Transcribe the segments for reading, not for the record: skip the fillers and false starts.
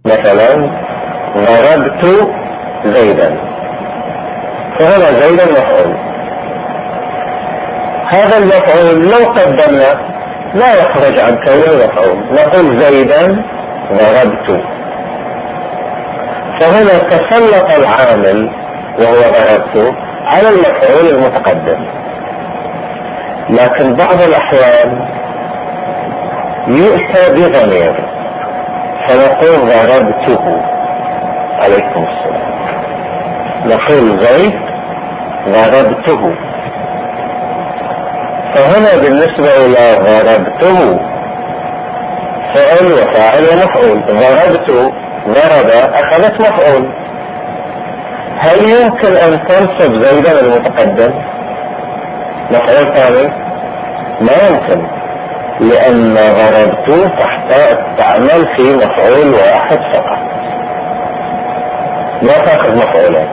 مثلا ضربت زيدا، فهنا زيدا مفعول. هذا المفعول لو قدمنا لا يخرج عن كونه مفعول، نقول زيدا ضربت، فهنا تسلط العامل وهو ضربت على المفعول المتقدم. لكن بعض الأحيان يؤتى بضمير فنقول ضربته. عليكم السلام. نقول زيد ضربته، فهنا بالنسبة إلى ضربته فعل وفاعل ومفعول. ضربت ضرب أخذت مفعول. هل يمكن أن تنصب زيدا المتقدم مفعول ثاني؟ ما يمكن، لأن ضربت تعمل في مفعول واحد فقط، ما تأخذ مفعولين.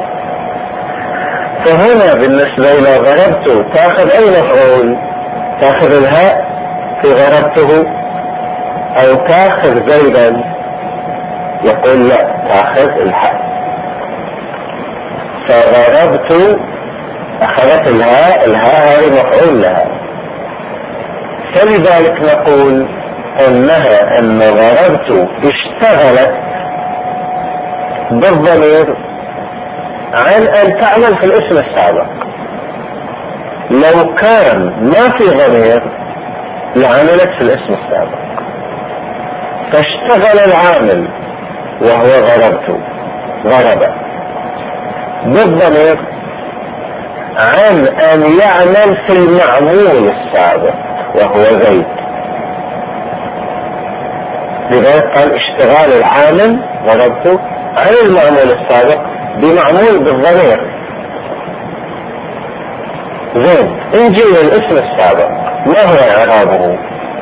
فهنا بالنسبة إلى ضربت تأخذ أي مفعول؟ تأخذ الهاء في ضربته أو تأخذ زيدا؟ يقول لا، تأخذ الهاء. فضربت أخذت الهاء، الهاء هذه مفعول لها، فلذلك نقول أن ضربت اشتغلت بالضمير عن أن تعمل في الاسم السابق. لو كان ما في ضمير لعملت في الاسم السابق، فاشتغل العامل وهو ضرب بالضمير عن أن يعمل في المعمول السابق وهو زيد. لذلك قال اشتغال العامل ضربته عن المعمول السابق بمعمول بالضمير زيد. نجي للاسم السابق، ما هو إعرابه؟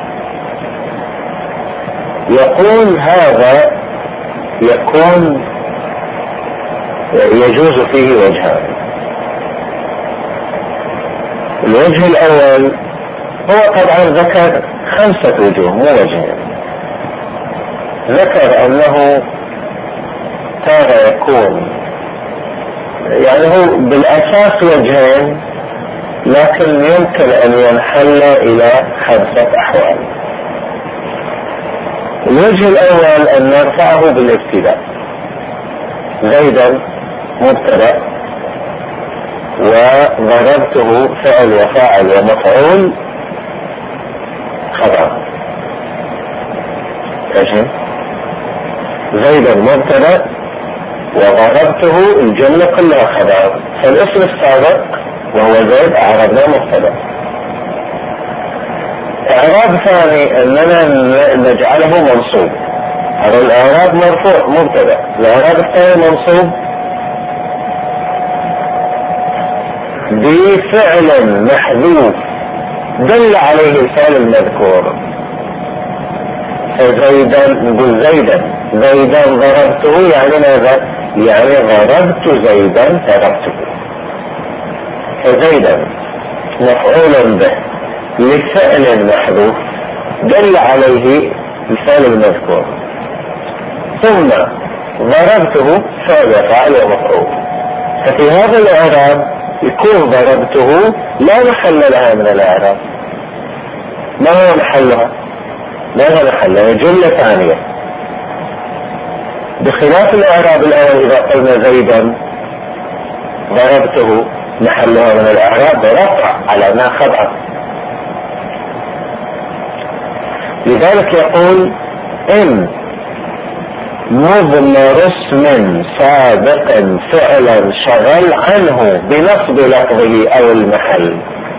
يقول هذا يكون يجوز فيه وجهان. الوجه الأول هو طبعا ذكر 5 وجوه مو وجهين. ذكر أنه تارة يكون يعني هو بالأساس وجهين، لكن يمكن أن ينحل إلى 5 أحوال. الوجه الأول أن نرفعه بالابتداء، زيدا مبتدأ وضربته فعل وفاعل ومفعول خبر. زيدا مبتدأ وضربته الجملة كلها خبر، فالاسم السابق وهو زيد أعربناه مبتدأ. إعراب ثاني أننا نجعله منصوب. هذا الإعراب مرفوع مبتدأ، الإعراب الثاني منصوب بفعل محذوف دل عليه الفعل المذكور. فزيدا نقول زيدا ضربته، يعني ماذا؟ يعني ضربت زيدا ضربته. فزيدا مفعول به لفعل محذوف دل عليه الفعل المذكور، ثم ضربته فعل وفاعل ومفعول. ففي هذا الإعراب يكون ضربته لا محل لها من الإعراب. ما هو محلها؟ ماذا محلها؟ جملة ثانية، بخلاف الإعراب الأول إذا قلنا زيدا ضربته محلها من الإعراب رفع على ما خبر. لذلك يقول إن مضمر اسم سابق فعلا شغل عنه بنصب لفظه أو المحل،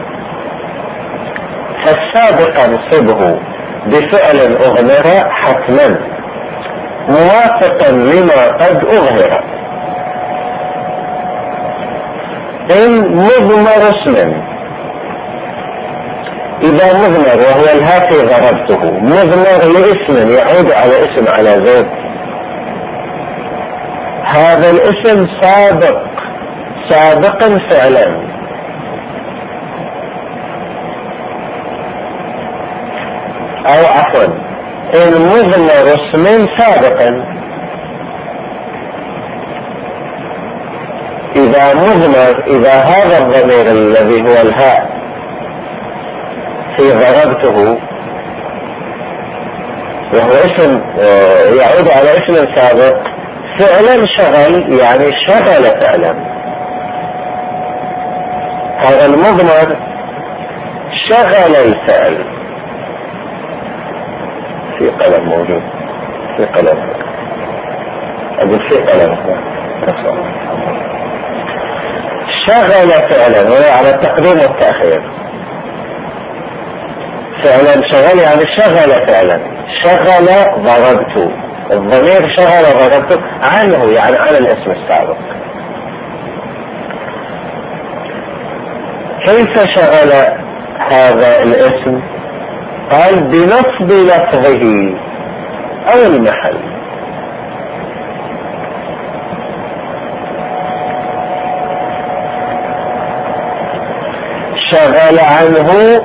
فالسابق انصبه بفعل أغمر حتما موافقا لما قد أظهر. إن مضمر اسم، إذا مضمر وهو الهاتي ضربته مضمر لاسم يعود على اسم على زيد، هذا الاسم سابقا فعلا، أو عفوا إن مضمر اسم سابقا إذا مضمر، إذا هذا الضمير الذي هو الهاء في ضربته وهو اسم يعود على اسم سابق، فعلا شغل يعني شغل فعلا، هذا المضمر شغل الفعل. في قلم موجود، في قلم، أقول في قلم، شغل فعلا وهي على التقديم والتأخير. فعلا شغل يعني شغل فعلا، شغل ضربت، الضمير شغل ضربت عنه يعني على الاسم السابق. كيف شغل هذا الاسم؟ قال بنصب لفظه او المحل. شغل عنه،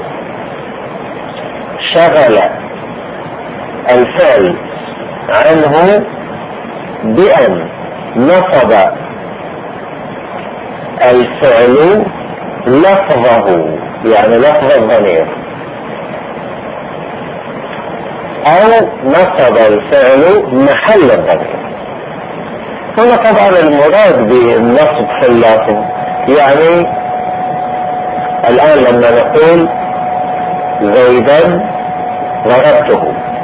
شغل الفعل عنه بأن نصب الفعل لفظه يعني لفظ الضمير، او نصب الفعل محل الضمير. هنا طبعا المراد بالنصب في اللفظ يعني الآن لما نقول زيدا ضربته،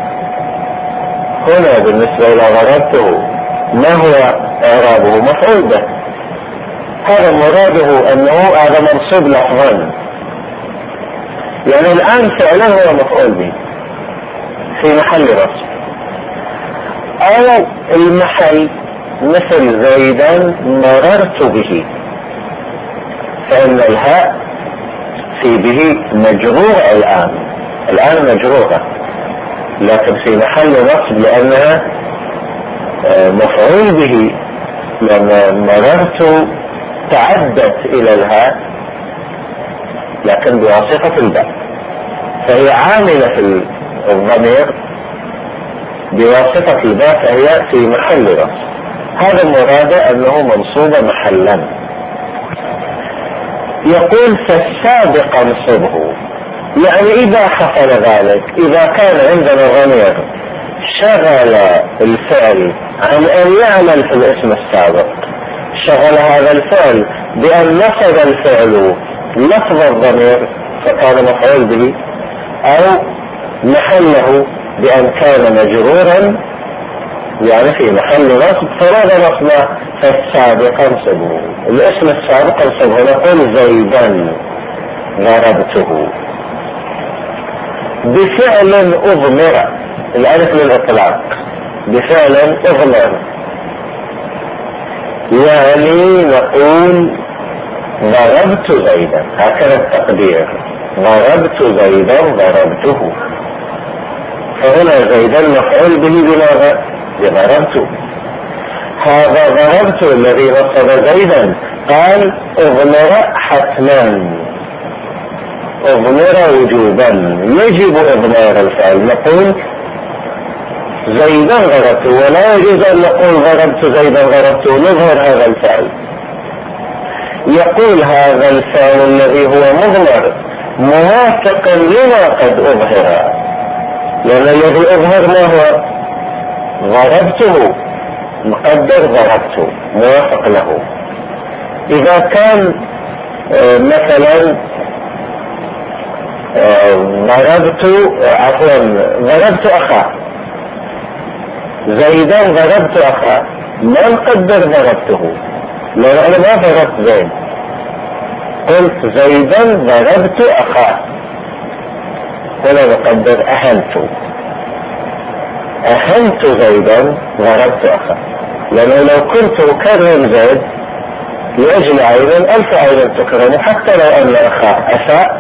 هنا بالنسبة إلى ضربته ما هو إعرابه؟ مفعول به، هذا مراده أنه هذا منصوب لفظا، يعني الآن فعلا هو مفعول به في محل نصب. أو المحل مثل زيدا مررت به، فإن الهاء في به مجرورة الآن مجرورة، لكن في محل نصب لأنها مفعول به، لما مررت تعدت إلى الهاء لكن بواسطة الباء، فهي عاملة في الضمير بواسطة الباء، فهي في محل نصب. هذا المراد أنه منصوب محلا. يقول فالسابق انصبه، يعني إذا حصل ذلك، إذا كان عندنا ضمير شغل الفعل عن أن يعمل في الاسم السابق، شغل هذا الفعل بأن نصب الفعل لفظ الضمير فكان مفعول به، أو محله بأن كان مجرورا يعني في محل نصب، فماذا نصب؟ فالسابق انصبه، الاسم السابق انصبه. نقول زيدا ضربته بفعل اضمر، الالف للاطلاق، بفعل اضمر، يعني نقول ضربت زيدا، هكذا التقدير، ضربت زيدا ضربته. فهنا زيدا مفعول به بماذا؟ بضربته. هذا ضربت الذي نصب زيدا قال اضمر حتما، اضمر وجوبا، يجب اضمار الفعل. نقول زيدا ضربته، ولا يجوز ان نقول ضربت زيدا ضربته، نظهر هذا الفعل. يقول هذا الفعل الذي هو مضمر موافق لما قد اظهر، لان الذي اظهر ما هو؟ ضربته، مقدر ضربته موافق له. إذا كان مثلا ضربت أخاه، زيدا ضربت أخاه، ما نقدر ضربته لأن أنا ما ضربت زيد، قلت زيدا ضربت أخاه، هنا نقدر أهنت زيدا ضربت أخاه، لأنه لو كنت أكرم زيد لأجل عين ألف عين تكرم، حتى لو أن أخاه أساء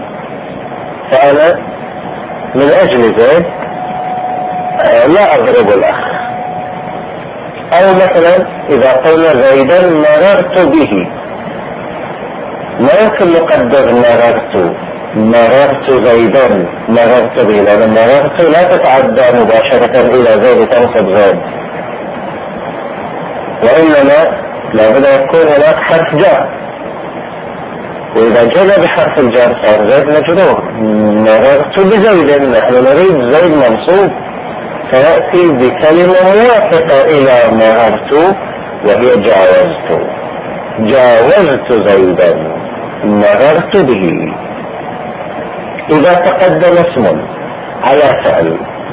فأنا من أجل زيد لا أضرب الأخ. أو مثلا إذا قلنا زيدا مررت به، ما يمكن نقدر مررت زيدا مررت به، لأن مررت لا تتعدى مباشرة إلى زيد تنصب زيد، وإنما لابد أن يكون هناك حرف جر، وإذا جاء بحرف الجر صار زيد مجرور. مررت بزيد، نحن نريد زيد منصوب، فنأتي بكلمة موافقة إلى مررت وهي جاوزت. جاوزت زيدا، مررت به. إذا تقدم اسم على فعل،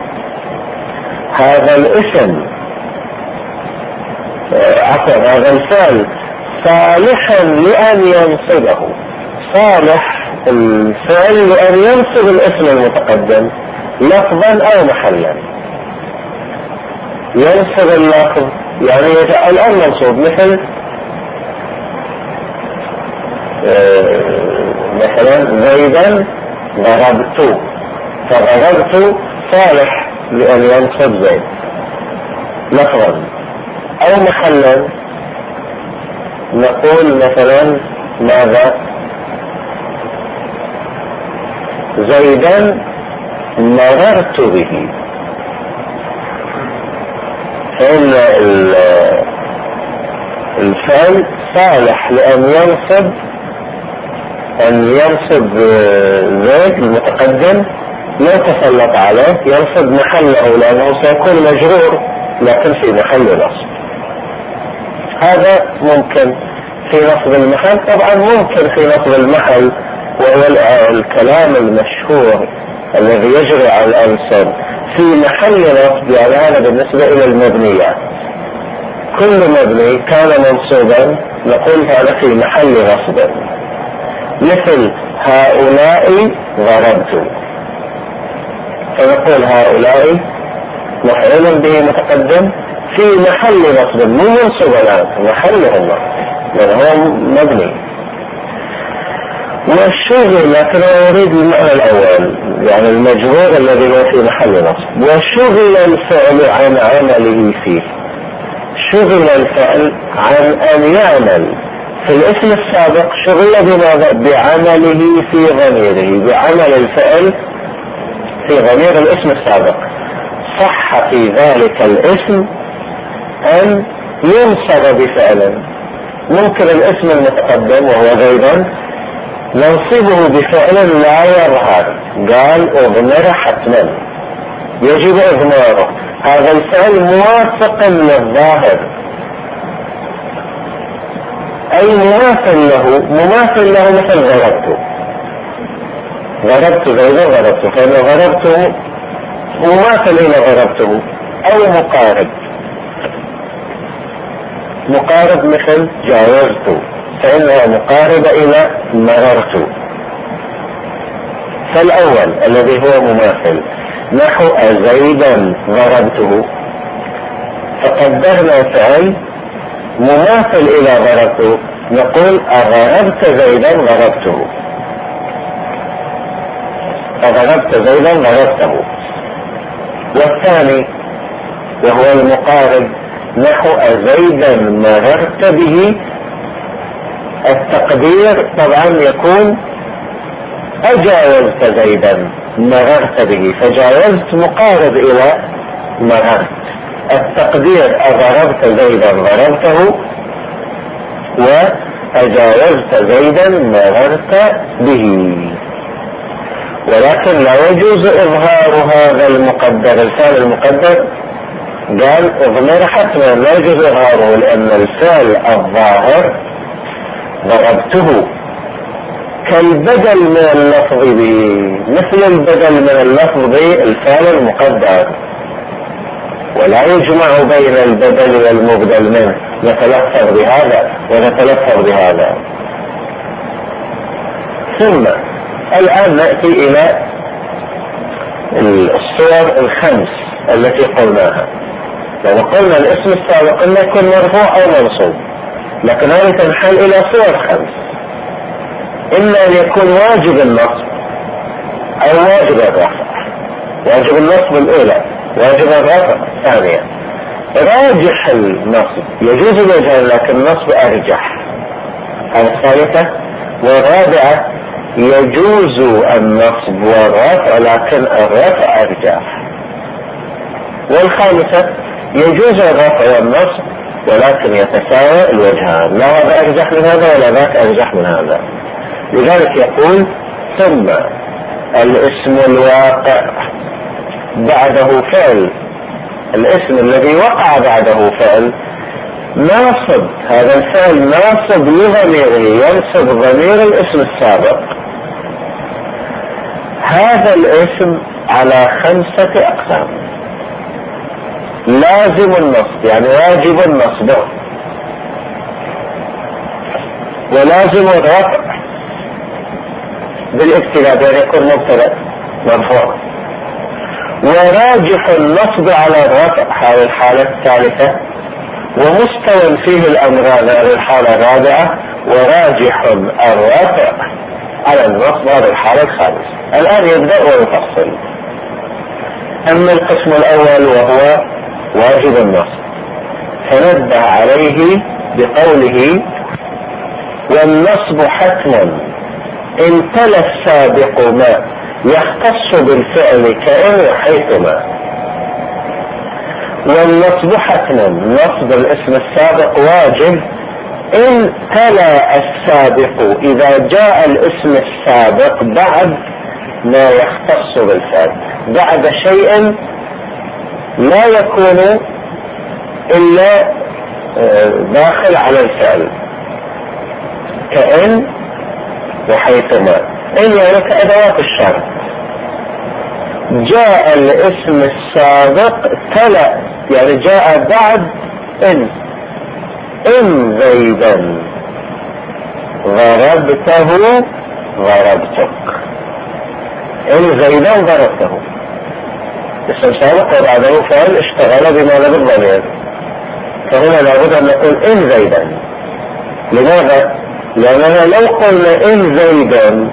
هذا الاسم هذا الفعل صالحا لأن ينصبه، صالح الفعل لأن ينصب الاسم المتقدم لفظا أو محلا. ينصب اللفظ يعني الآن منصوب، مثلا زيدا ضربت، فضربت صالح لأن ينصب زيد لفظا أو محلا. نقول مثلا ماذا؟ زيدا مررت به. فإن الفعل صالح لأن ينصب زيد المتقدم، لا تسلط عليه، ينصب محله لأنه سيكون مجرور لكن في محل نصب. هذا ممكن في نصب المحل. طبعا ممكن في نصب المحل، وهو الكلام المشهور الذي يجري على الألسن في محل نصب، يعني هذا بالنسبة إلى المبنيات. كل مبني كان منصوبا نقول هذا في محل نصب، مثل هؤلاء ضربت، فنقول هؤلاء مفعول به متقدم في محل نصب، مو منصوب الآن، محلهم لأن هو مبني. والشغل، لكن أنا أريد المعنى الأول، يعني المجرور الذي هو في محل نصب. وشغل الفعل عن عمله فيه، شغل الفعل عن أن يعمل في الاسم السابق، شغل بماذا؟ بعمله في ضميره، بعمل الفعل في ضمير الاسم السابق. صح في ذلك الاسم أن ينصب بفعل. ممكن الاسم المتقدم وهو زيدا ننصبه بفعل لا يظهر، قال اضمر حتما، يجب اضماره. هذا الفعل موافق للظاهر، أي مماثل له مثل ضربت زيدا ضربته، فإن ضربته مماثل إلى ضربته، أو مقارب مثل جاوزت، فإنها مقاربة إلى مررت. فالأول الذي هو مماثل، نحو زيدا ضربته، فقدرنا فعل مماثل إلى ضربته، نقول أضربت زيدا ضربته، أضربت زيدا ضربته. والثاني وهو المقارب، نحو زيدا مررت به، التقدير طبعا يكون أجاوزت زيدا مررت به، فجاوزت مقارب إلى مررت. التقدير أضربت زيدا ضربته، وأجاوزت زيدا مررت به. ولكن لا يجوز إظهار هذا المقدر، الفعل المقدر قال اضمر حتما، لا يجوز إظهاره، لأن الفعل الظاهر ضربته كالبدل من اللفظ به، مثل البدل من اللفظ به الفعل المقدر، ولا يجمع بين البدل والمبدل منه، نتلفظ بهذا ونتلفظ بهذا. ثم الآن نأتي إلى الصور الخمس التي قلناها. لو قلنا الاسم السابق إنه يكون مرفوع أو منصوب، لكن هذه تنحل إلى صور خمس: إما أن يكون واجب النصب أو واجب الرفع. واجب النصب الأولى، واجب الرفع الثانية. راجح النصب يجوز الوجهان لكن النصب أرجح، الثالثة. والرابعة يجوز النصب والرفع لكن الرفع أرجح. والخامسة يجوز الرفع والنصب ولكن يتساوى الوجهان، لا هذا أرجح من هذا ولا ذاك أرجح من هذا. لذلك يقول ثم الاسم الواقع بعده فعل، الاسم الذي وقع بعده فعل ناصب، هذا الفعل ناصب لضميره ينصب ضمير الاسم السابق. هذا الاسم على 5 أقسام: لازم النصب يعني واجب النصب، ولازم الرفع بالابتداء يعني يكون مبتدأ مرفوع، وراجح النصب على الرفع هذه الحالة الثالثة، ومستوى فيه الأمران هذه الحالة الرابعة، وراجح الرفع على النصب هذه الحالة الخامسة. الآن يبدأ ويفصل. أما القسم الأول وهو واجب النصب فنبه عليه بقوله والنصب حتما إن تلا السابق ما يختص بالفعل كأن وحيثما. والنصب حتما نصب الاسم السابق واجب إن تلا السابق إذا جاء الاسم السابق بعد ما يختص بالفعل، بعد شيء لا يكون إلا داخل على الفعل كأن وحيثما. إن يعني كأدوات الشرط. جاء الاسم السابق تلا يعني جاء بعد إن زيدا ضربته ضربتك، إن زيدا ضربته اسم سابق وبعده فعل اشتغل بماذا بالضمير، فهنا لابد أن نقول إن زيدا. لماذا؟ لأننا لو قلنا إن زيدا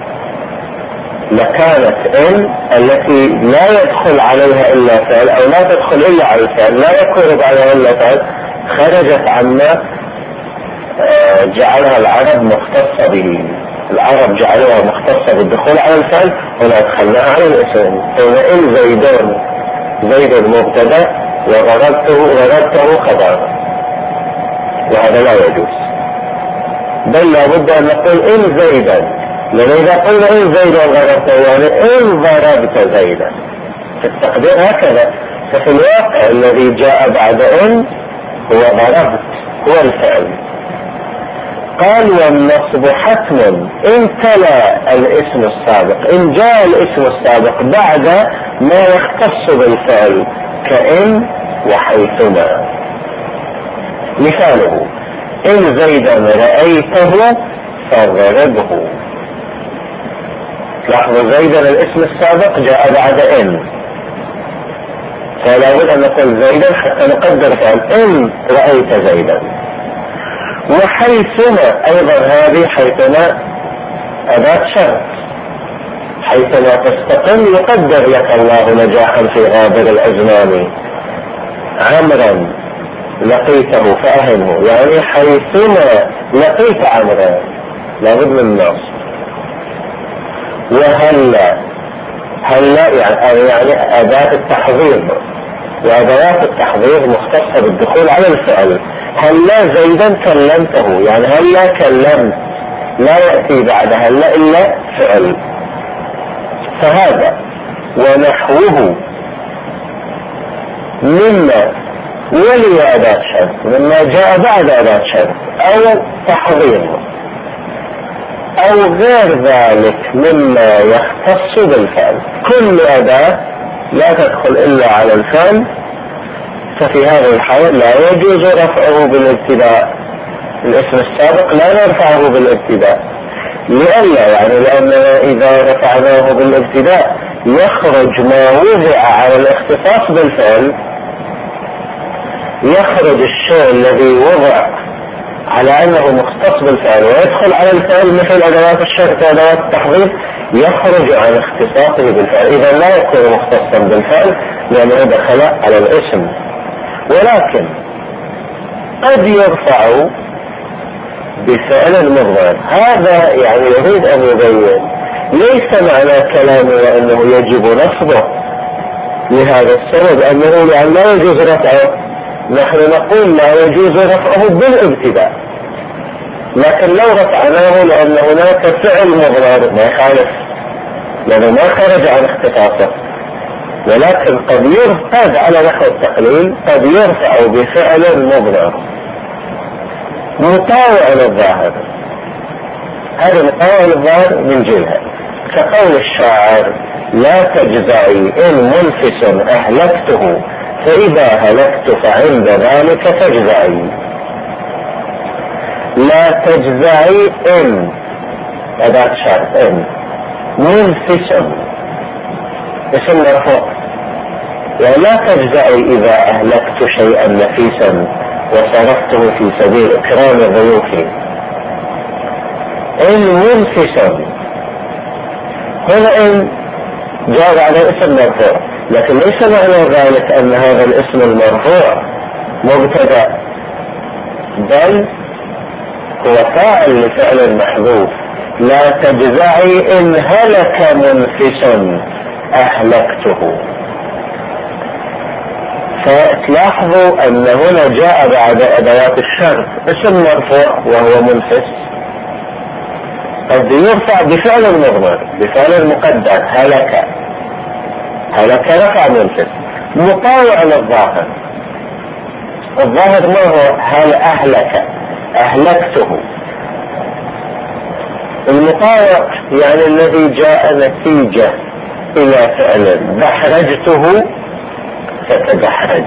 لكانت إن التي لا يدخل عليها إلا فعل أو لا تدخل إلا على الفعل لا يكون بعدها إلا فعل خرجت عما جعلها العرب مختصة به. العرب جعلوها مختصة بالدخول على الفعل ولا دخلناها على الاسم. فإن زيدان زيد مبتدأ وضربته خبر، وهذا لا يجوز، بل لابد أن نقول إن زيدا، لأن إذا قلنا إن زيدا ضربته يعني إن ضربت زيدا في التقدير هكذا. ففي الواقع الذي جاء بعد إن هو ضربت هو الفعل. قال والنصب حتما إن تلا الاسم السابق، إن جاء الاسم السابق بعد ما يختص بالفعل كإن وحيثما. مثاله إن زيدا رأيته فضربه. لاحظوا زيدا الاسم السابق جاء بعد إن، فلا بد أن نقول زيدا حتى نقدر فعل إن رأيت زيدا. وحيثما أيضا هذه حيثما أداة شرط، حيثما تستقل يقدر لك الله نجاحا في غابر الأزمان. عمرا لقيته فأهنه يعني حيثما لقيت عمرا لابد من النصب. وهلا يعني أداة التحضير، وأدوات التحضير مختصة بالدخول على الفعل. هلا زيدا كلمته يعني هلا كلمت، لا يأتي بعد هلا إلا فعل. فهذا ونحوه مما ولي أداة شرط، مما جاء بعد أداة شرط أو تحضير أو غير ذلك مما يختص بالفعل. كل أداة لا تدخل إلا على الفعل، ففي هذه الحالة لا يجوز رفعه بالابتداء. الاسم السابق لا نرفعه بالابتداء لأننا إذا رفعناه بالابتداء يخرج ما وضع على الاختصاص بالفعل، يخرج الشيء الذي وضع على أنه مختص بالفعل ويدخل على الفعل مثل أدوات الشرط وأدوات التحضير، يخرج عن اختصاصه بالفعل. إذا لا يكون مختصا بالفعل لأنه دخل على الاسم. ولكن قد يرفع بفعل مضمر. هذا يعني يريد أن يبين ليس معنى كلامه أنه يجب نصبه لهذا السبب، أنه يعني لا يجوز رفعه نحن نقول لا يجوز رفعه بالابتداء، لكن لو رفعناه لأن هناك فعل مضمر ما يخالف، لأنه ما خرج عن اختصاصه، ولكن قد يرفع على نحو التقليل، قد يرفع بفعل مضمر مطاوع للظاهر. هذا مطاوع للظاهر من جهة، كقول الشاعر: لا تجزعي إن منفس أهلكته، فإذا هلكت فعند ذلك تجزعي. لا تجزعي إن أداة شرط، إن منفس اسم مرفوع، ولا تجزعي إذا أهلكت شيئا نفيسا وصرفته في سبيل إكرام ضيوفي. إن منفسا هنا إن جاء على اسم مرفوع، لكن ليس معنى ذلك أن هذا الاسم المرفوع مبتدأ، بل هو فاعل لفعل محذوف. لا تجزعي إن هلك منفس أهلكته. فتلاحظوا أن هنا جاء بعد أدوات الشرط اسم مرفوع وهو منفس، قد يرفع بفعل مضمر، بفعل مقدر. هلك، هلك رفع منفس مطاوع للظاهر. الظاهر ما هو؟ هل أهلك، أهلكته. المطاوع يعني الذي جاء نتيجة إلى فعل. دحرجته فتدحرج،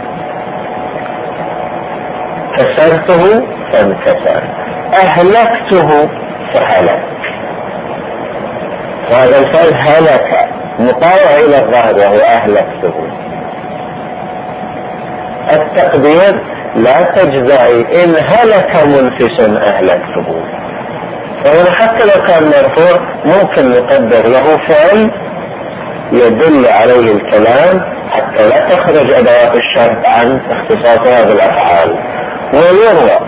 كسرته فانكسر، أهلكته فهلك. وهذا الفعل هلك مطاوع إلى الظاهر وهو أهلكته. التقدير: لا تجزعي إن هلك منفس أهلكته. فهنا حتى لو كان مرفوع ممكن نقدر له فعل يدل عليه الكلام حتى لا تخرج أدوات الشرط عن اختصاص هذه الأفعال. ويروى: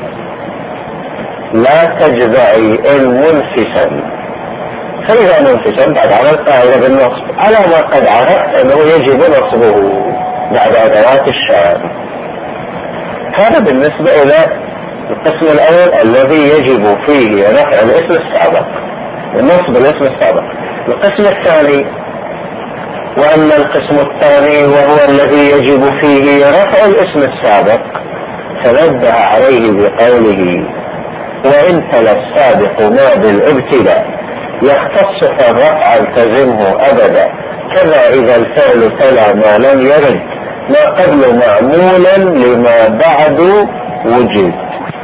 لا تجزعي إن منفسا، فإذا منفسا بعد عمل قاعدة بالنصب على ما قد عرفت أنه يجب نصبه بعد أدوات الشرط. هذا بالنسبة إلى القسم الأول الذي يجب فيه رفع الاسم السابق، نصب الاسم السابق. القسم الثاني وأما القسم الثاني وهو الذي يجب فيه رفع الاسم السابق، فنبه عليه بقوله: وإن تلا السابق ما بالابتداء يختص فالرفع التزمه أبدا، كذا إذا الفعل تلا ما لم يرد ما قبل معمولا لما بعد وجد.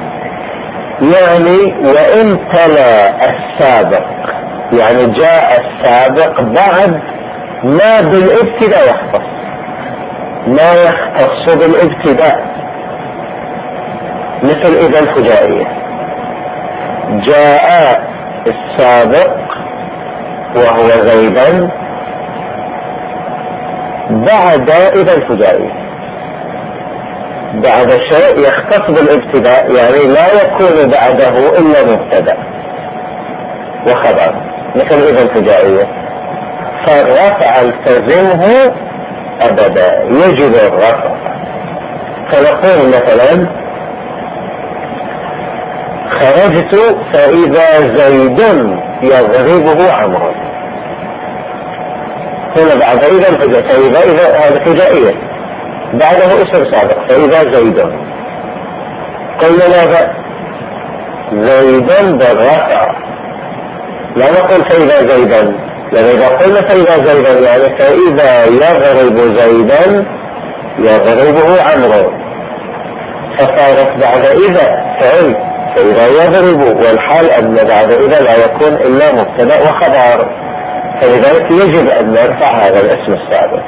يعني وإن تلا السابق يعني جاء السابق بعد ما بالابتداء يختص، ما يختص بالابتداء، مثل إذا الفجائية جاء السابق وهو زيدا بعد إذا الفجائية، بعد شيء يختص بالابتداء، يعني لا يكون بعده إلا مبتدأ وخبر، مثل إذا الفجائية. فالرفع التزمه أبدا، يجب الرفع. فنقول مثلا: خرجت فإذا زيد يضربه عمرو. هنا بعد إذا الفجائية، فإذا هذا فجائية بعده اسم سابق، فإذا زيد. قلنا ماذا؟ زيدا بالرفع، لا نقول فإذا زيدا، لأن إذا قلنا فإذا زيدا يعني فإذا يضرب زيدا يضربه عمرو، فصارت بعد إذا فعل، فإذا يضرب، والحال أن بعد إذا لا يكون إلا مبتدأ وخبر، فلذلك يجب أن نرفع هذا الاسم السابق.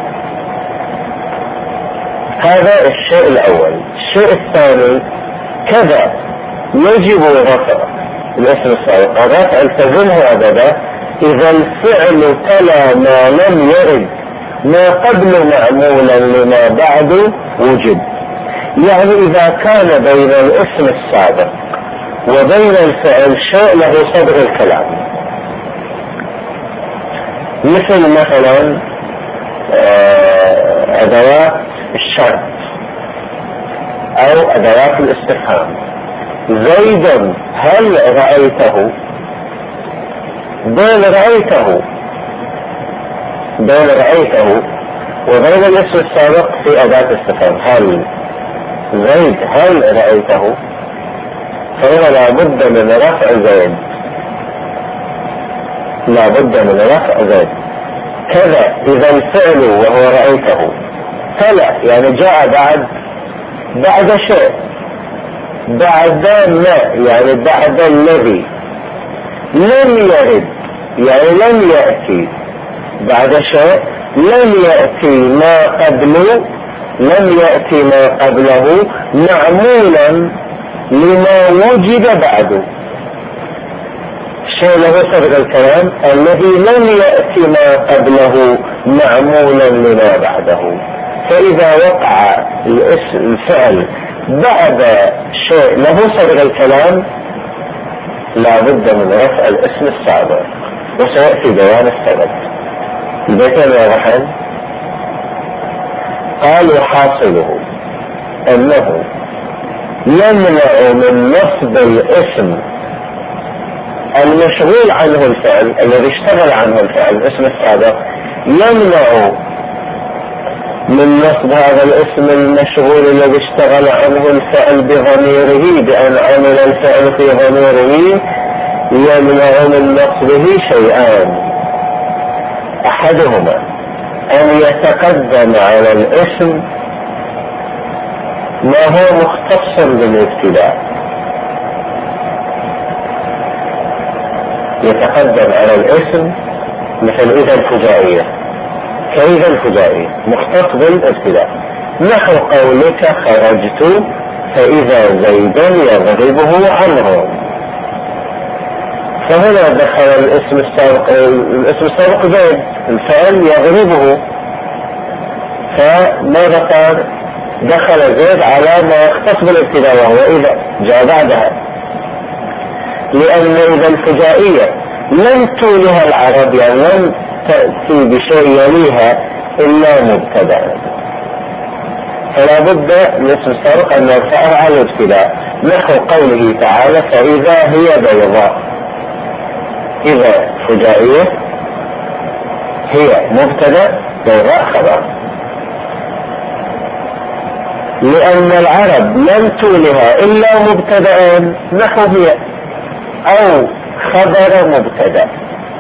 هذا الشيء الأول. الشيء الثاني: كذا يجب رفع الاسم السابق، الرفع التزمه أبدا إذا الفعل تلا ما لم يرد ما قبل معمولا لما بعد وجد. يعني إذا كان بين الاسم السابق وبين الفعل شيء له صدر الكلام، مثلا أدوات الشرط أو أدوات الاستفهام. زيد هل رأيته؟ بين رأيته وبين الاسم السابق في أداة استفهام هل. زيد هل رأيته؟ فهنا لابد من رفع زيد، كذا إذا الفعل وهو رأيته تلا يعني جاء بعد شيء، بعد ما يعني بعد الذي، لم يرد يعني لم يأتي بعد شيء، لم يأتي ما قبله معمولا لما وجد بعده. شيء له سبق الكلام الذي لم يأتي ما قبله معمولا لما بعده. فإذا وقع الفعل بعد شيء له سبق الكلام لا بد من رفع الاسم السابق، وسيأتي بيان السبب. البيتين واضحين. قالوا حاصله أنه يمنع من نصب الاسم المشغول عنه الفعل الذي اشتغل عنه الفعل الاسم السابق، يمنع من نصب هذا الاسم المشغول الذي اشتغل عنه الفعل بضميره، بأن عمل الفعل في ضميره، يمنع من نصبه شيئان. أحدهما أن يتقدم على الاسم ما هو مختص بالابتداء، يتقدم على الاسم مثل إذا الفجائية، كإذا الفجائية مختص بالابتداء، نحو قولك خرجت فإذا زيدا يضربه عمرو. فهنا دخل الاسم السابق زيد، الفعل يضربه، فماذا قال؟ دخل زيد على ما يختص بالابتداء وهو إذا جاء بعدها، لأن إذا الفجائية لم تولها العرب يعني لم تأتي بشيء يليها إلا مبتدأ، فلا بد الاسم السابق أن يرفعه على الابتداء، نحو قوله تعالى فإذا هي بيضاء. إذا فجائية هي مبتدأ بيضاء خبر، لأن العرب لم تولها إلا مبتدأ نحو هي أو خبر مبتدأ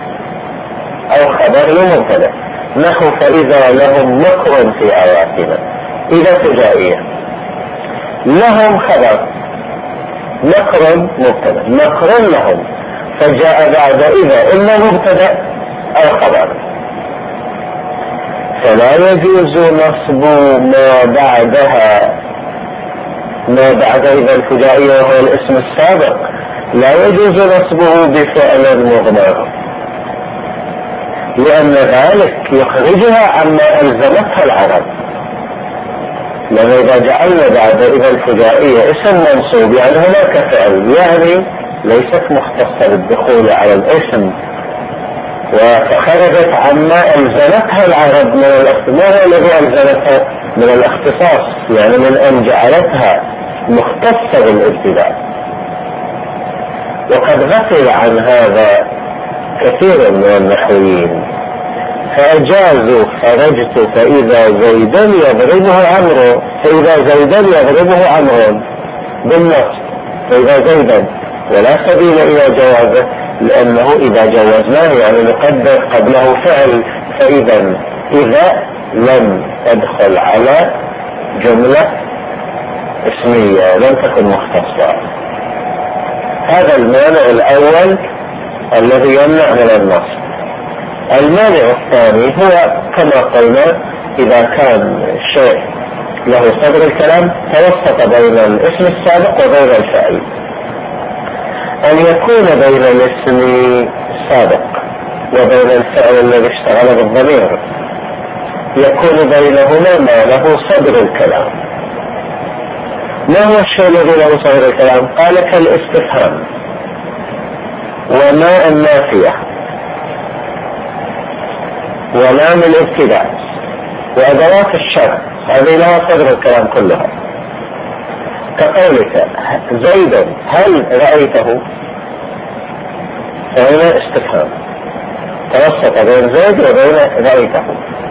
نحو فإذا لهم مكر في آياتنا. إذا فجائية لهم خبر، مكر مبتدأ، مكر لهم، فجاء بعد إذا إما مبتدأ أو خبر، فلا يجوز نصب ما بعد إذا الفجائية وهو الاسم السابق، لا يجوز نصبه بفعل مضمر، لأن ذلك يخرجها عما ألزمتها العرب. لأن إذا جعلنا بعد إذا الفجائية اسم منصوب يعني هناك فعل يعني ليست مختصة بالدخول على الاسم، وخرجت عما ألزمتها العرب من ما هو الذي ألزمتها من الاختصاص، يعني من أن جعلتها مختصة بالابتداء. وقد غفل عن هذا كثير من النحويين، فأجازوا خرجت فإذا زيدا يضربه عمرو، فإذا زيدا يضربه عمرو بالنصب، فإذا زيدا، ولا سبيل إلى جوازه، لأنه إذا جوزناه يعني نقدر قبله فعل، فإذا لم تدخل على جملة اسمية لم تكن مختصة. هذا المانع الأول الذي يمنع من النصب. المانع الثاني هو كما قلنا إذا كان شيء له صدر الكلام توسط بين الاسم السابق وبين الفعل، أن يكون بين الاسم السابق وبين الفعل الذي اشتغل بالضمير يكون بينهما ما له صدر الكلام. ما هو الشيء الذي له صدر الكلام؟ قال كالاستفهام وما النافية ولام الابتداء وأدوات الشرط، هذه لها صدر الكلام كلها. كقولك زيدا هل رأيته، فهنا استفهام توسط بين زيد وبين رأيته.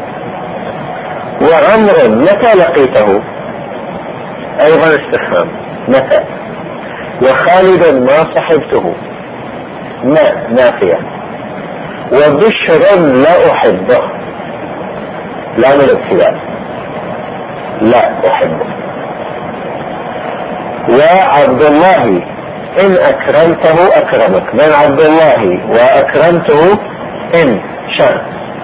وعمر متى لقيته، أيضا استفهام متى. وخالدا ما صحبته، ما نافية. وبشر لا أحبه، لا من الابتداء، لا أحبه. وعبد الله إن أكرمته أكرمك، من عبد الله وأكرمته إن شر.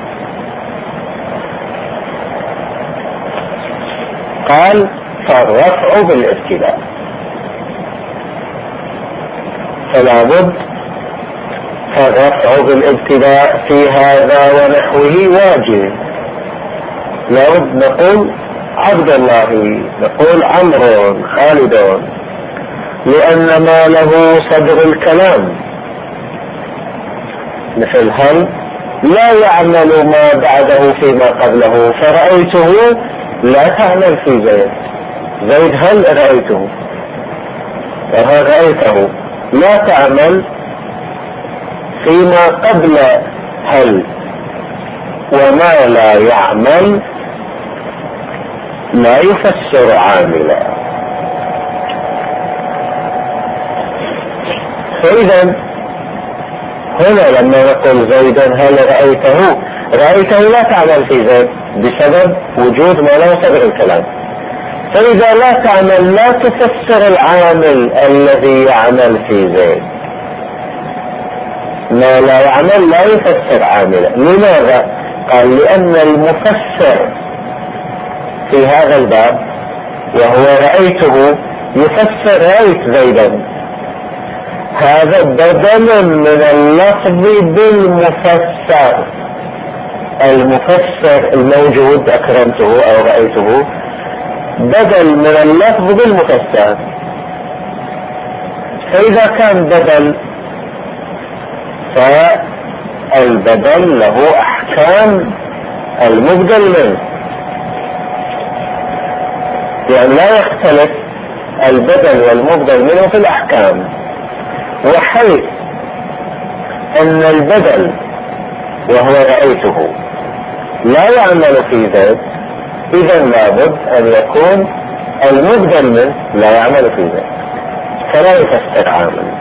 قال فالرفع بالابتداء، فلا بد فالرفع بالابتداء في هذا ونحوه واجب. لا بد نقول عبد الله، نقول عمرو، خالد، لأن ما له صدر الكلام مثل هل لا يعمل ما بعده فيما قبله، فرأيته لا تعمل في زيد. زيد هل رأيته، رأيته لا تعمل فيما قبل هل. وما لا يعمل لا يفسر عاملا. فإذا هنا لما نقول زيدا هل رأيته، رأيته لا تعمل في زيد بسبب وجود ما لا صدر الكلام. فإذا لا تعمل لا تفسر العامل الذي يعمل في زيد. ما لا يعمل لا يفسر عاملا. لماذا؟ قال لأن المفسر في هذا الباب وهو رأيته يفسر رأيت زيدا، هذا بدل من اللفظ بالمفسر. المفسر الموجود أكرمته أو رأيته بدل من اللفظ بالمفسر. فإذا كان بدل فالبدل له أحكام المبدل منه، يعني لا يختلف البدل والمبدل منه في الأحكام. وحيث أن البدل وهو رأيته لا يعمل في ذات، إذا لابد أن يكون المبدل منه لا يعمل في ذات، فلا يفسر عامل.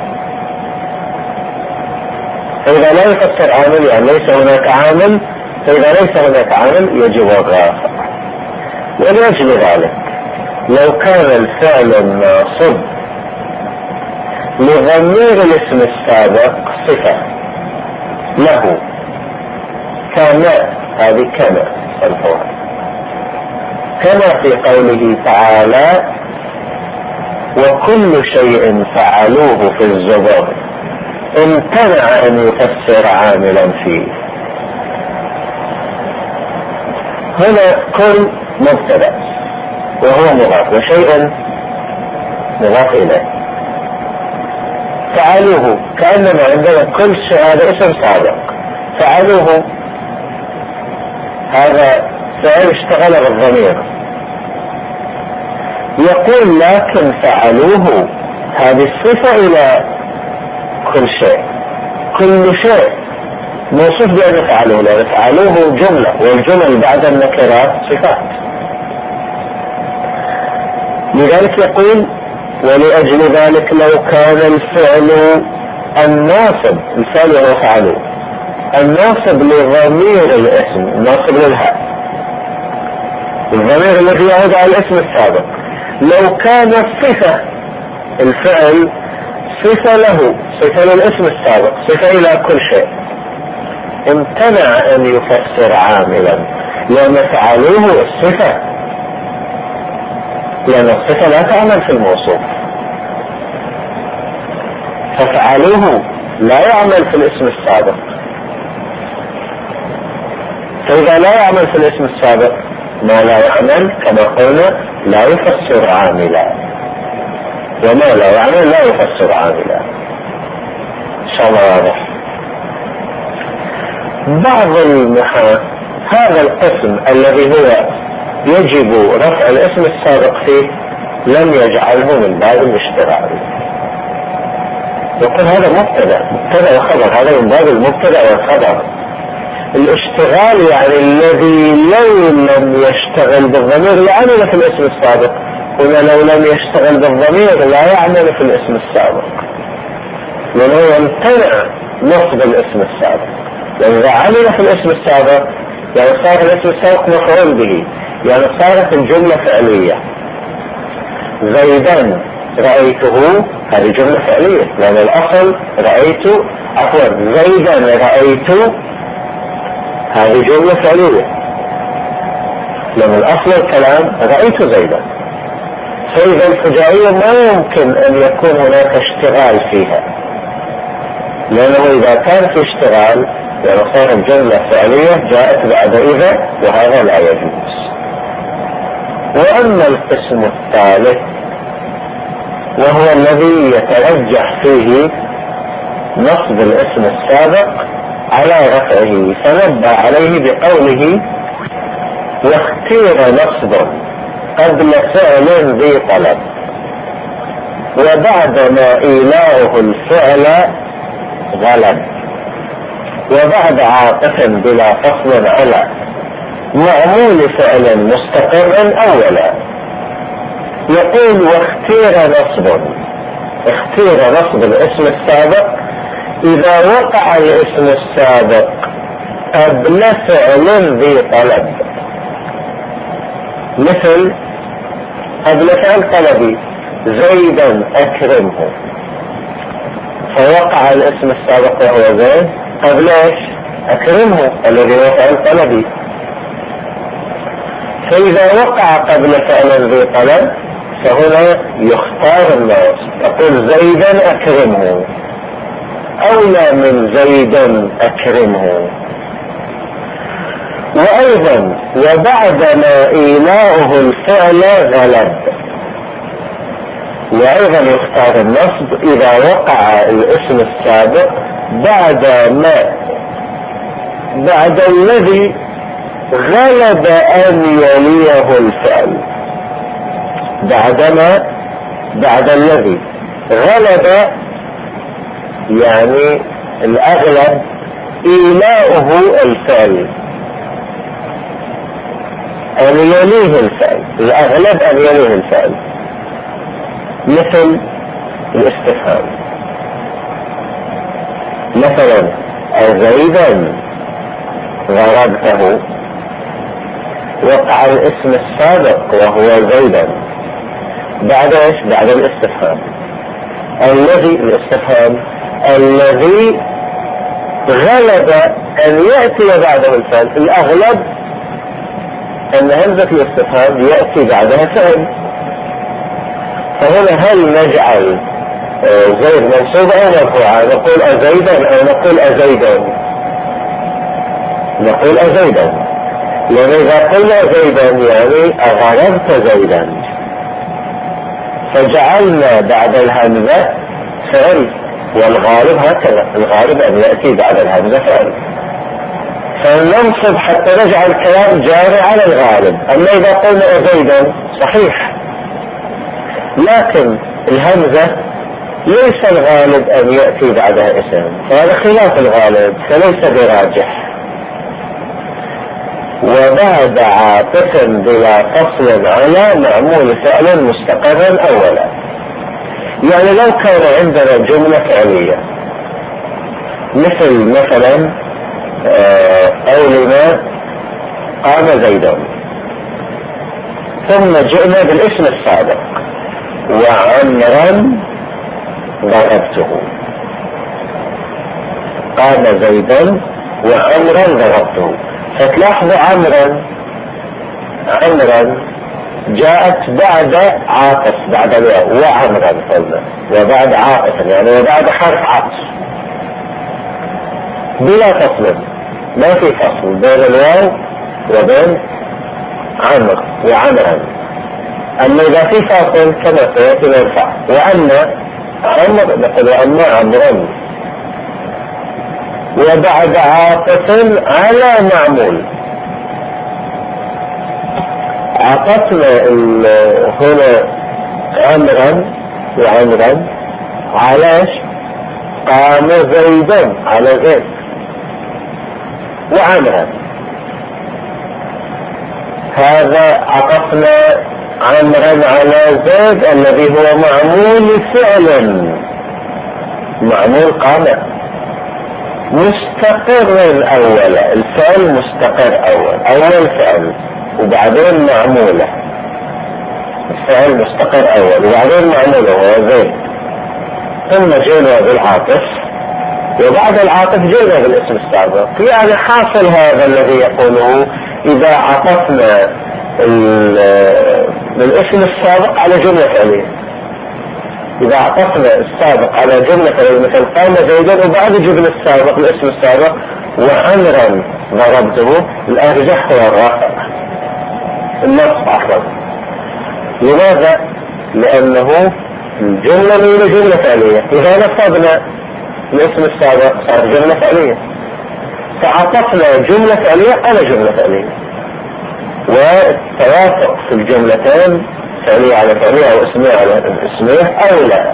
فإذا لا يفسر عامل يعني ليس هناك عامل، فإذا ليس هناك عامل يجب الرفع. ولأجل ذلك لو كان الفعل الناصب لضمير الاسم السابق صفة له كما، هذه كما الفوائد، كما في قوله تعالى وكل شيء فعلوه في الزبر، امتنع ان يفسر عاملا فيه. هنا كل مبتدأ وهو مضاف وشيء مضاف اليه. فعلوه كأنما عندنا كل شيء هذا اسم سابق، فعلوه هذا فعل اشتغل بالضمير. يقول لكن فعلوه هذه الصفة الى كل شيء، كل شيء موصوف بأن فعلوه، لأن فعلوه جملة والجمل بعد النكرات صفات. لذلك يقول ولأجل ذلك لو كان الفعل الناصب، الفعل هو فعلوه الناصب لضمير الاسم، الناصب للهاء، الضمير الذي يعود على الاسم السابق، لو كان الصفة الفعل صفة له، صفة للاسم السابق، صفة إلى كل شيء، امتنع أن يفسر عاملا، لأن فعلوه الصفة، لأن الصفة لا تعمل في الموصوف، ففعلوه لا يعمل في الاسم السابق. فإذا لا يعمل في الاسم السابق ما لا يعمل كما قلنا لا يفسر عاملا، وما لا يعمل لا يفسر عاملا. إن شاء الله واضح. بعض النحاة هذا القسم الذي هو يجب رفع الاسم السابق فيه لم يجعله من باب الاشتغال. يقول هذا مبتدأ وخبر، هذا من باب المبتدأ والخبر. الاشتغال يعني الذي لو لم يشتغل بالضمير لعمل في الاسم السابق، هنا لو لم يشتغل بالضمير لا يعمل في الاسم السابق، لأنه يمتنع نصب الاسم السابق. يعني إذا عمل في الاسم السابق يعني صار الاسم السابق مفعول به، يعني صارت الجملة فعلية. زيدا رأيته هذه جملة فعلية، لأن الأصل رأيت زيدا رأيت هذه جملة فعلية، لأن الأصل الكلام رأيت زيدا. فإذا الفجائية ما يمكن أن يكون هناك اشتغال فيها، لأنه إذا كان في اشتغال يعني صارت جملة فعلية جاءت بعد إذا، وهذا لا يجوز. وأما القسم الثالث وهو الذي يترجح فيه نصب الاسم السابق على رفعه، فنبه عليه بقوله واختير نصب قبل فعل ذي طلب، وبعدما إيلاؤه الفعل غلب، وبعد عاطف بلا فصل على معمول فعل مستقر أولا. يقول واختير نصب الاسم السابق إذا وقع الاسم السابق قبل فعل ذي طلب، مثل قبل فعل طلبي زيدا أكرمه، فوقع الاسم السابق وهو زيد قبل ايش؟ أكرمه الذي هو فعل طلبي. فإذا وقع قبل فعل ذي طلب فهنا يختار النصب، يقول زيدا أكرمه أولى من زيدا أكرمه. وأيضا وبعدما إيلاؤه الفعل غلب، وأيضا يختار النصب إذا وقع الاسم السابق بعد الذي غلب أن يليه الفعل. بعد الذي غلب يعني الأغلب إيلاؤه الفعل، أن يليه الفعل، الأغلب أن يليه الفعل، مثل الاستفهام، مثلا زيدا ضربته، وقع الاسم السابق وهو زيدا بعد ايش؟ بعد الاستفهام. الاستفهام الذي غلب ان يأتي بعده الفعل، الاغلب ان همزة الاستفهام يأتي بعدها فعل. فهنا هل نجعل زيد منصوب او مرفوعا؟ نقول ازيدا او نقول ازيدا؟ نقول ازيدا، لان اذا قلنا زيدا يعني اغربت زيدا، فجعلنا بعد الهمزة فعل، والغالب هكذا، الغالب ان يأتي بعد الهمزة فعل، فننصب حتى نجعل الكلام جاري على الغالب. اما اذا قلنا زيدا صحيح، لكن الهمزة ليس الغالب ان يأتي بعدها اسم، فهذا خلاف الغالب فليس براجح. وبعد عاطف بلا فصل على معمول فعل مستقر اولا، يعني لو كان عندنا جملة فعلية مثلا قولنا قام زيدا، ثم جئنا بالاسم السابق وعمرا ضربته، قام زيدا وعمرا ضربته، فتلاحظوا عمرا جاءت بعد عاطف، بعد وعمرا قلنا، وبعد عاطف يعني وبعد حرف عطف بلا فصل، ما في فصل بين الواو وبين عمر وعمرا. اما اذا في فاصل كما سيأتي نرفع، واما عمر نقول واما عمرا، وبعد عاطف على معمول. عطفنا هنا عمرا وعمرا على قام زيدا على زيد وعمرا. هذا عطفنا عمرا على زيد الذي هو معمول فعل، معمول قام مستقر الأول، الفعل مستقر أول فعل وبعدين معموله، الفعل مستقر أول وبعدين معموله هو زيد، ثم جينا بالعاطف وبعد العاطف جينا بالاسم السابق. يعني حاصل هذا الذي يقوله إذا عطفنا الاسم السابق على جملة فعلية، إذا عطفنا السابق على جملة فعلية مثل قام زيدا وبعد جملة السابق الاسم السابق وعمرا ضربته، الأرجح هو الرافع النصب عفوا. لماذا؟ لأنه الجملة من جملة فعلية، إذا نصبنا الاسم السابق صار جملة فعلية، فعطفنا جملة فعلية على جملة فعلية، والتوافق في الجملتين فعلية على فعلية أو اسمية على اسمية أو لا.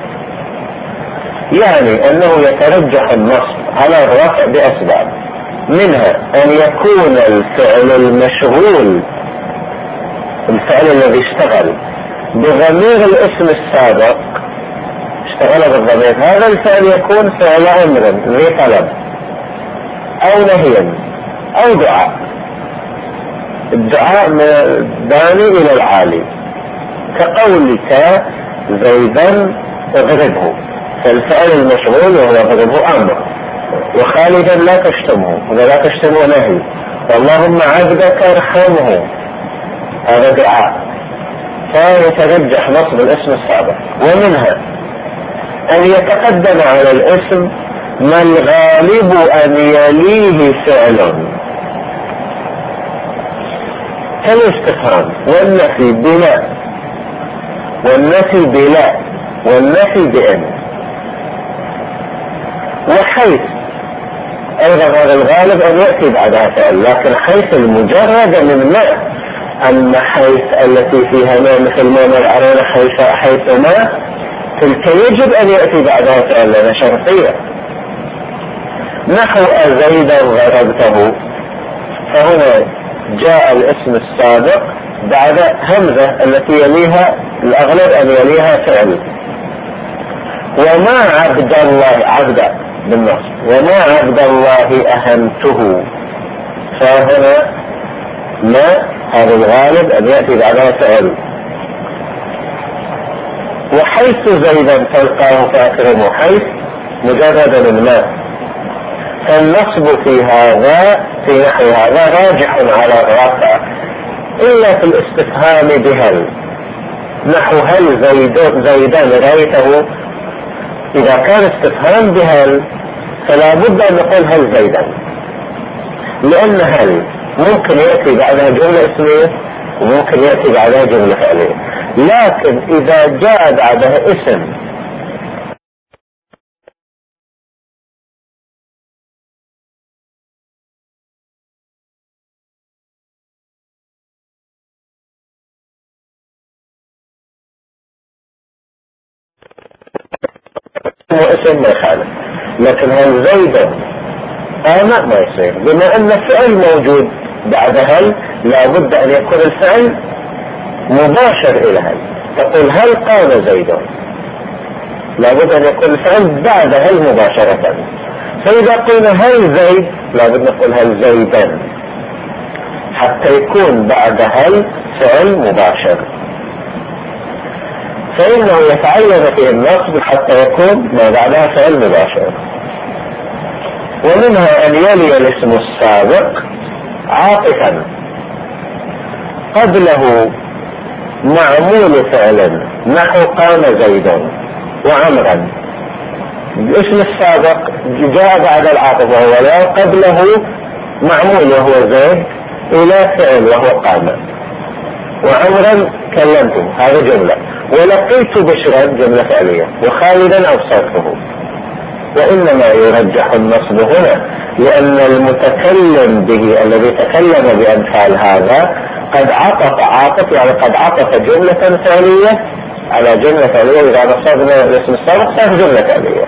يعني أنه يترجح النصب على الرفع بأسباب، منها أن يكون الفعل المشغول، الفعل الذي اشتغل بضمير الاسم السابق، اشتغل بالضمير، هذا الفعل يكون فعل أمر ذي طلب أو نهي أو دعاء. الدعاء داني إلى العالي، كقولك زيدا اضربه، فالفعل المشغول وهو اضربه أمر، وخالدا لا تشتمه ولا تشتمه نهي، اللهم عبدك ارحمه هذا دعاء، فيترجح نصب الاسم السابق. ومنها أن يتقدم على الاسم ما الغالب أن يليه فعل، كالاستفهام والنفي بلا والنفي بلا والنفي بأن. وحيث أيضا هذا الغالب أن يأتي بعدها فعل، لكن حيث المجرد من ما، أما حيث التي فيها ما مثل ما مرعرون حيث ما تلك يجب أن يأتي بعدها فعل لنا شرطية، نحو زيدا ضربته، فهنا جاء الاسم السابق بعد همزة التي يليها الأغلب أن يليها فعل. وما عبد الله عبد بالنصب، وما عبد الله أهمته، فهنا ما هذا الغالب أن يأتي بعدها فعل. وحيث زيدا تلقاه فأكرمه، حيث مجرد من ما، فالنصب في هذا في نحو هذا راجح على الرافع إلا في الاستفهام بهل، نحو هل زيدا رأيته، إذا كان استفهام بهل فلا بد أن نقول هل زيدا، لأن هل ممكن يأتي بعدها جملة اسمية وممكن يأتي بعدها جملة فعلية، لكن إذا جاء بعدها اسم اسم ما يخالف، لكن هل زيدا ما يصير، بما أن الفعل موجود بعد هل لابد أن يكون الفعل مباشر إلى هل، تقول هل قام زيدا، لابد أن يكون الفعل بعد هل مباشرة. فإذا قلنا هل زيد لابد نقول هل زيدا حتى يكون بعد هل فعل مباشر، فإنه يتعين فيه النصب حتى يكون ما بعدها فعل مباشر. ومنها أن يلي الاسم السابق عاطفا قبله معمول فعل، نحو قام زيد وعمرا، الاسم السابق جاء بعد العاطف وهو لا، قبله معمول وهو زيد إلى فعل وهو قام، وعمرا كلمته هذا جملة، ولقيت بشرا جملة فعلية، وخالدا أبصرته. وإنما يرجح النصب هنا لأن المتكلم به الذي تكلم بأمثال هذا قد عطف يعني قد عطف جملة فعلية على جملة فعلية إذا نصبنا الاسم السابق صار جملة فعلية.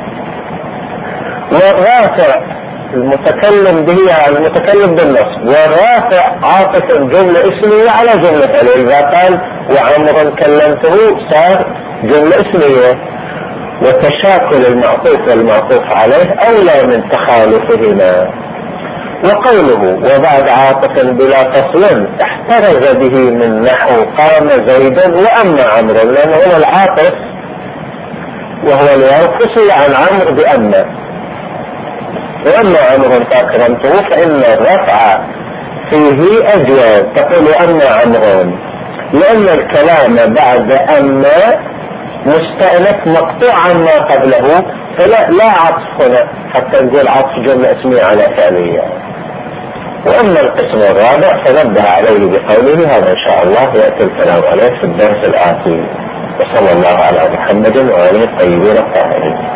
والرافع المتكلم به على المتكلم بالنصب، والرافع عاطف جملة اسمية على جملة فعلية. إذا قال وعمرا كلمته صار جملة اسمية. وتشاكل المعطوف والمعطوف عليه أولى من تخالفهما. وقوله وبعد عاطف بلا فصل احترز به من نحو قام زيد وأما عمرو، لأنه هو العاطف وهو الينفصل عن عمرو بأما. وأما عمرو فأكرمته فإن الرفع فيه أجوز، تقول أما عمرو لأن الكلام بعد أما مستأنف مقطوع عما قبله، فلا عطف هنا حتى نقول عطف جملة اسمية على فعلية. وأما القسم الرابع فنبه عليه بقوله، هذا إن شاء الله يأتي الكلام عليه في الدرس الآتي. وصلى الله على محمد وآله الطيبين الطاهرين.